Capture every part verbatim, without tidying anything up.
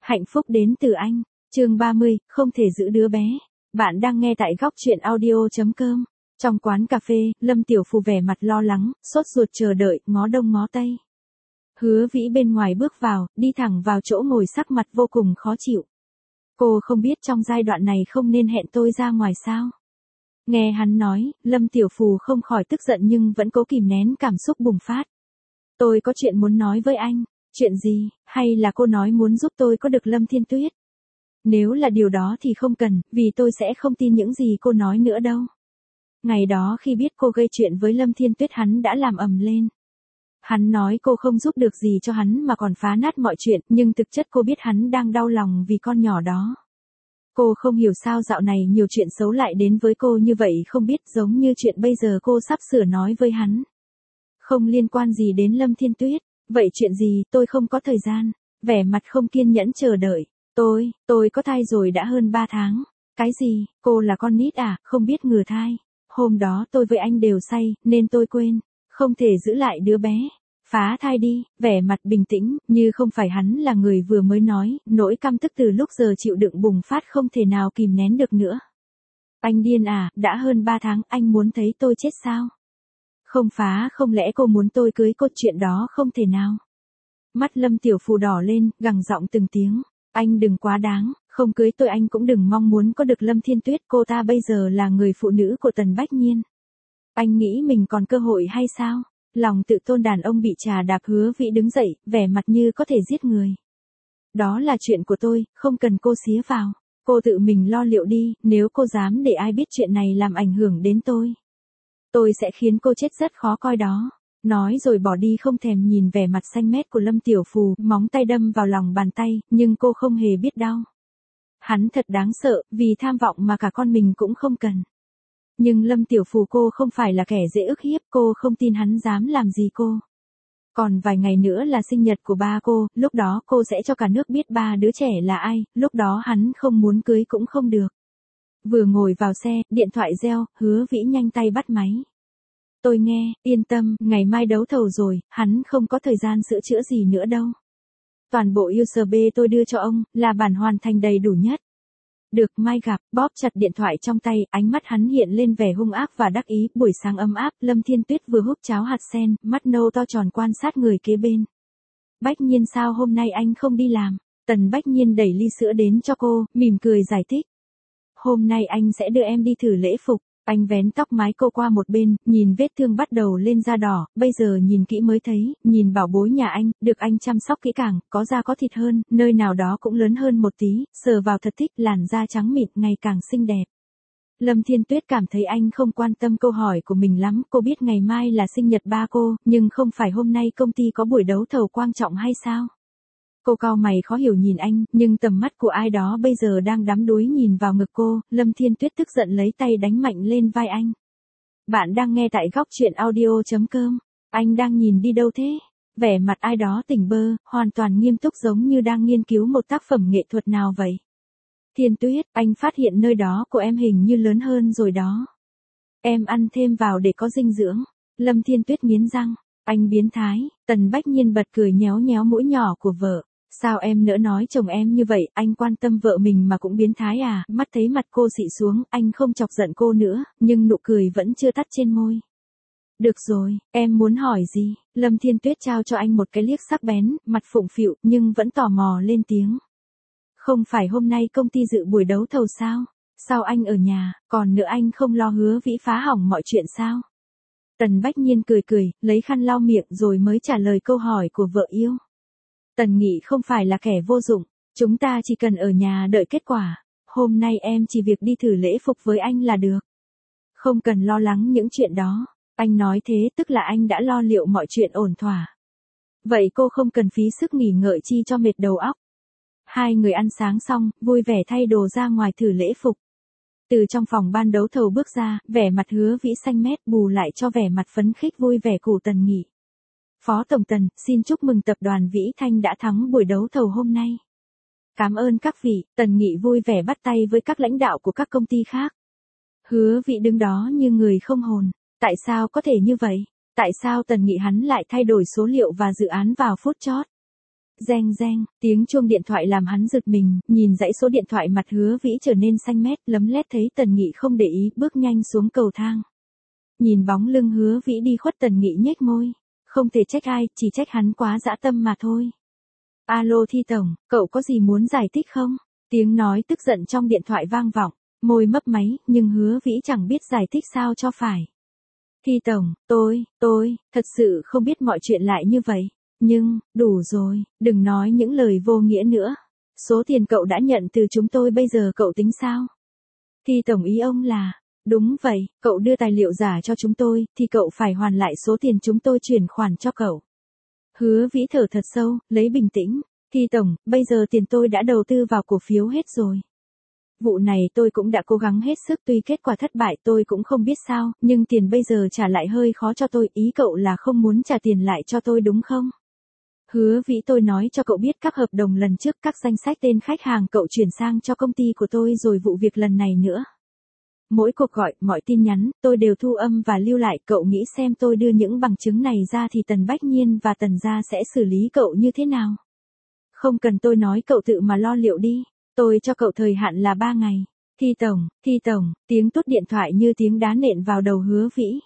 Hạnh phúc đến từ anh. Chương ba mươi, không thể giữ đứa bé. Bạn đang nghe tại góc truyện audio.com. Trong quán cà phê, Lâm Tiểu Phù vẻ mặt lo lắng, sốt ruột chờ đợi, ngó đông ngó tây. Hứa Vĩ bên ngoài bước vào, đi thẳng vào chỗ ngồi sắc mặt vô cùng khó chịu. Cô không biết trong giai đoạn này không nên hẹn tôi ra ngoài sao? Nghe hắn nói, Lâm Tiểu Phù không khỏi tức giận nhưng vẫn cố kìm nén cảm xúc bùng phát. Tôi có chuyện muốn nói với anh. Chuyện gì, hay là cô nói muốn giúp tôi có được Lâm Thiên Tuyết? Nếu là điều đó thì không cần, vì tôi sẽ không tin những gì cô nói nữa đâu. Ngày đó khi biết cô gây chuyện với Lâm Thiên Tuyết hắn đã làm ầm lên. Hắn nói cô không giúp được gì cho hắn mà còn phá nát mọi chuyện, nhưng thực chất cô biết hắn đang đau lòng vì con nhỏ đó. Cô không hiểu sao dạo này nhiều chuyện xấu lại đến với cô như vậy, không biết giống như chuyện bây giờ cô sắp sửa nói với hắn. Không liên quan gì đến Lâm Thiên Tuyết. Vậy chuyện gì, tôi không có thời gian. Vẻ mặt không kiên nhẫn chờ đợi. Tôi, tôi có thai rồi đã hơn ba tháng. Cái gì, cô là con nít à, không biết ngừa thai. Hôm đó tôi với anh đều say, nên tôi quên. Không thể giữ lại đứa bé. Phá thai đi, vẻ mặt bình tĩnh, như không phải hắn là người vừa mới nói, nỗi căm tức từ lúc giờ chịu đựng bùng phát không thể nào kìm nén được nữa. Anh điên à, đã hơn ba tháng, anh muốn thấy tôi chết sao? Không phá, không lẽ cô muốn tôi cưới cô? Chuyện đó không thể nào. Mắt Lâm Tiểu Phù đỏ lên, gằn giọng từng tiếng. Anh đừng quá đáng, không cưới tôi anh cũng đừng mong muốn có được Lâm Thiên Tuyết, cô ta bây giờ là người phụ nữ của Tần Bách Nhiên. Anh nghĩ mình còn cơ hội hay sao? Lòng tự tôn đàn ông bị trà đạp. Hứa Vĩ đứng dậy, vẻ mặt như có thể giết người. Đó là chuyện của tôi, không cần cô xía vào. Cô tự mình lo liệu đi, nếu cô dám để ai biết chuyện này làm ảnh hưởng đến tôi. Tôi sẽ khiến cô chết rất khó coi đó. Nói rồi bỏ đi không thèm nhìn vẻ mặt xanh mét của Lâm Tiểu Phù, móng tay đâm vào lòng bàn tay, nhưng cô không hề biết đau. Hắn thật đáng sợ, vì tham vọng mà cả con mình cũng không cần. Nhưng Lâm Tiểu Phù cô không phải là kẻ dễ ức hiếp, cô không tin hắn dám làm gì cô. Còn vài ngày nữa là sinh nhật của ba cô, lúc đó cô sẽ cho cả nước biết ba đứa trẻ là ai, lúc đó hắn không muốn cưới cũng không được. Vừa ngồi vào xe, điện thoại reo, Hứa Vĩ nhanh tay bắt máy. Tôi nghe, yên tâm, ngày mai đấu thầu rồi, hắn không có thời gian sửa chữa gì nữa đâu. Toàn bộ u ét bê tôi đưa cho ông, là bản hoàn thành đầy đủ nhất. Được, mai gặp, bóp chặt điện thoại trong tay, ánh mắt hắn hiện lên vẻ hung ác và đắc ý. Buổi sáng ấm áp, Lâm Thiên Tuyết vừa húp cháo hạt sen, mắt nâu to tròn quan sát người kế bên. Bách Nhiên sao hôm nay anh không đi làm? Tần Bách Nhiên đẩy ly sữa đến cho cô, mỉm cười giải thích. Hôm nay anh sẽ đưa em đi thử lễ phục. Anh vén tóc mái cô qua một bên, nhìn vết thương bắt đầu lên da đỏ, bây giờ nhìn kỹ mới thấy, nhìn bảo bối nhà anh, được anh chăm sóc kỹ càng, có da có thịt hơn, nơi nào đó cũng lớn hơn một tí, sờ vào thật thích, làn da trắng mịn ngày càng xinh đẹp. Lâm Thiên Tuyết cảm thấy anh không quan tâm câu hỏi của mình lắm, cô biết ngày mai là sinh nhật ba cô, nhưng không phải hôm nay công ty có buổi đấu thầu quan trọng hay sao? Cô cau mày khó hiểu nhìn anh, nhưng tầm mắt của ai đó bây giờ đang đắm đuối nhìn vào ngực cô. Lâm Thiên Tuyết tức giận lấy tay đánh mạnh lên vai anh. Bạn đang nghe tại góc truyện audio.com. Anh đang nhìn đi đâu thế? Vẻ mặt ai đó tỉnh bơ, hoàn toàn nghiêm túc giống như đang nghiên cứu một tác phẩm nghệ thuật nào vậy. Thiên Tuyết, anh phát hiện nơi đó của em hình như lớn hơn rồi đó. Em ăn thêm vào để có dinh dưỡng. Lâm Thiên Tuyết nghiến răng. Anh biến thái. Tần Bách Nhiên bật cười nhéo nhéo mũi nhỏ của vợ. Sao em nỡ nói chồng em như vậy, anh quan tâm vợ mình mà cũng biến thái à? Mắt thấy mặt cô xị xuống, anh không chọc giận cô nữa, nhưng nụ cười vẫn chưa tắt trên môi. Được rồi, em muốn hỏi gì? Lâm Thiên Tuyết trao cho anh một cái liếc sắc bén, mặt phụng phịu, nhưng vẫn tò mò lên tiếng. Không phải hôm nay công ty dự buổi đấu thầu sao? Sao anh ở nhà, còn nữa anh không lo Hứa Vĩ phá hỏng mọi chuyện sao? Tần Bách Nhiên cười cười, lấy khăn lau miệng rồi mới trả lời câu hỏi của vợ yêu. Tần Nghị không phải là kẻ vô dụng, chúng ta chỉ cần ở nhà đợi kết quả. Hôm nay em chỉ việc đi thử lễ phục với anh là được. Không cần lo lắng những chuyện đó. Anh nói thế tức là anh đã lo liệu mọi chuyện ổn thỏa. Vậy cô không cần phí sức nghỉ ngợi chi cho mệt đầu óc. Hai người ăn sáng xong, vui vẻ thay đồ ra ngoài thử lễ phục. Từ trong phòng ban đấu thầu bước ra, vẻ mặt Hứa Vĩ xanh mét bù lại cho vẻ mặt phấn khích vui vẻ của Tần Nghị. Phó Tổng Tần, xin chúc mừng tập đoàn Vĩ Thanh đã thắng buổi đấu thầu hôm nay. Cảm ơn các vị. Tần Nghị vui vẻ bắt tay với các lãnh đạo của các công ty khác. Hứa Vĩ đứng đó như người không hồn. Tại sao có thể như vậy? Tại sao Tần Nghị hắn lại thay đổi số liệu và dự án vào phút chót? Reng reng, tiếng chuông điện thoại làm hắn giật mình, nhìn dãy số điện thoại mặt Hứa Vĩ trở nên xanh mét, lấm lét thấy Tần Nghị không để ý, bước nhanh xuống cầu thang. Nhìn bóng lưng Hứa Vĩ đi khuất, Tần Nghị nhếch môi. Không thể trách ai, chỉ trách hắn quá dã tâm mà thôi. Alo Thi tổng, cậu có gì muốn giải thích không? Tiếng nói tức giận trong điện thoại vang vọng, môi mấp máy, nhưng Hứa Vĩ chẳng biết giải thích sao cho phải. Thi tổng, tôi, tôi, thật sự không biết mọi chuyện lại như vậy. Nhưng, đủ rồi, đừng nói những lời vô nghĩa nữa. Số tiền cậu đã nhận từ chúng tôi bây giờ cậu tính sao? Thi tổng ý ông là, đúng vậy, cậu đưa tài liệu giả cho chúng tôi, thì cậu phải hoàn lại số tiền chúng tôi chuyển khoản cho cậu. Hứa Vĩ thở thật sâu, lấy bình tĩnh. Thi tổng, bây giờ tiền tôi đã đầu tư vào cổ phiếu hết rồi. Vụ này tôi cũng đã cố gắng hết sức, tuy kết quả thất bại tôi cũng không biết sao, nhưng tiền bây giờ trả lại hơi khó cho tôi, ý cậu là không muốn trả tiền lại cho tôi đúng không? Hứa Vĩ, tôi nói cho cậu biết các hợp đồng lần trước, các danh sách tên khách hàng cậu chuyển sang cho công ty của tôi rồi, vụ việc lần này nữa. Mỗi cuộc gọi, mọi tin nhắn, tôi đều thu âm và lưu lại, cậu nghĩ xem tôi đưa những bằng chứng này ra thì Tần Bách Nhiên và Tần gia sẽ xử lý cậu như thế nào? Không cần tôi nói, cậu tự mà lo liệu đi, tôi cho cậu thời hạn là ba ngày. Thi tổng, Thi tổng, tiếng tút điện thoại như tiếng đá nện vào đầu Hứa Vĩ.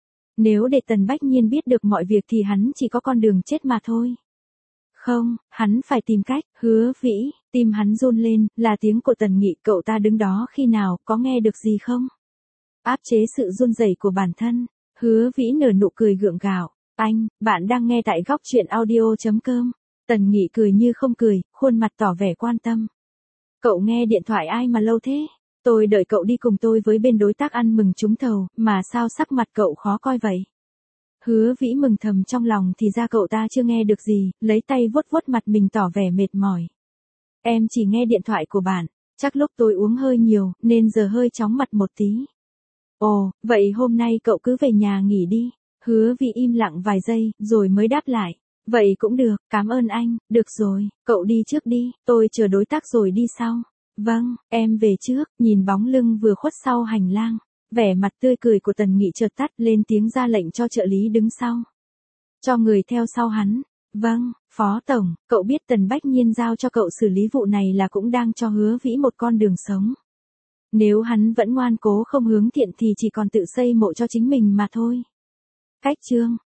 Nếu để Tần Bách Nhiên biết được mọi việc thì hắn chỉ có con đường chết mà thôi. Không, hắn phải tìm cách. Hứa Vĩ, tim hắn run lên, là tiếng của Tần Nghị, cậu ta đứng đó khi nào, có nghe được gì không? Áp chế sự run rẩy của bản thân, Hứa Vĩ nở nụ cười gượng gạo. Anh, bạn đang nghe tại góc truyện audio chấm com. Tần Nghị cười như không cười, khuôn mặt tỏ vẻ quan tâm. Cậu nghe điện thoại ai mà lâu thế? Tôi đợi cậu đi cùng tôi với bên đối tác ăn mừng trúng thầu, mà sao sắc mặt cậu khó coi vậy? Hứa Vĩ mừng thầm trong lòng, thì ra cậu ta chưa nghe được gì, lấy tay vuốt vuốt mặt mình tỏ vẻ mệt mỏi. Em chỉ nghe điện thoại của bạn, chắc lúc tôi uống hơi nhiều, nên giờ hơi chóng mặt một tí. Ồ, vậy hôm nay cậu cứ về nhà nghỉ đi. Hứa Vĩ im lặng vài giây, rồi mới đáp lại. Vậy cũng được, cảm ơn anh, được rồi, cậu đi trước đi, tôi chờ đối tác rồi đi sau. Vâng, em về trước, nhìn bóng lưng vừa khuất sau hành lang. Vẻ mặt tươi cười của Tần Nghị chợt tắt, lên tiếng ra lệnh cho trợ lý đứng sau. Cho người theo sau hắn. Vâng, Phó Tổng, cậu biết Tần Bách Nhiên giao cho cậu xử lý vụ này là cũng đang cho Hứa Vĩ một con đường sống. Nếu hắn vẫn ngoan cố không hướng thiện thì chỉ còn tự xây mộ cho chính mình mà thôi. Cách chương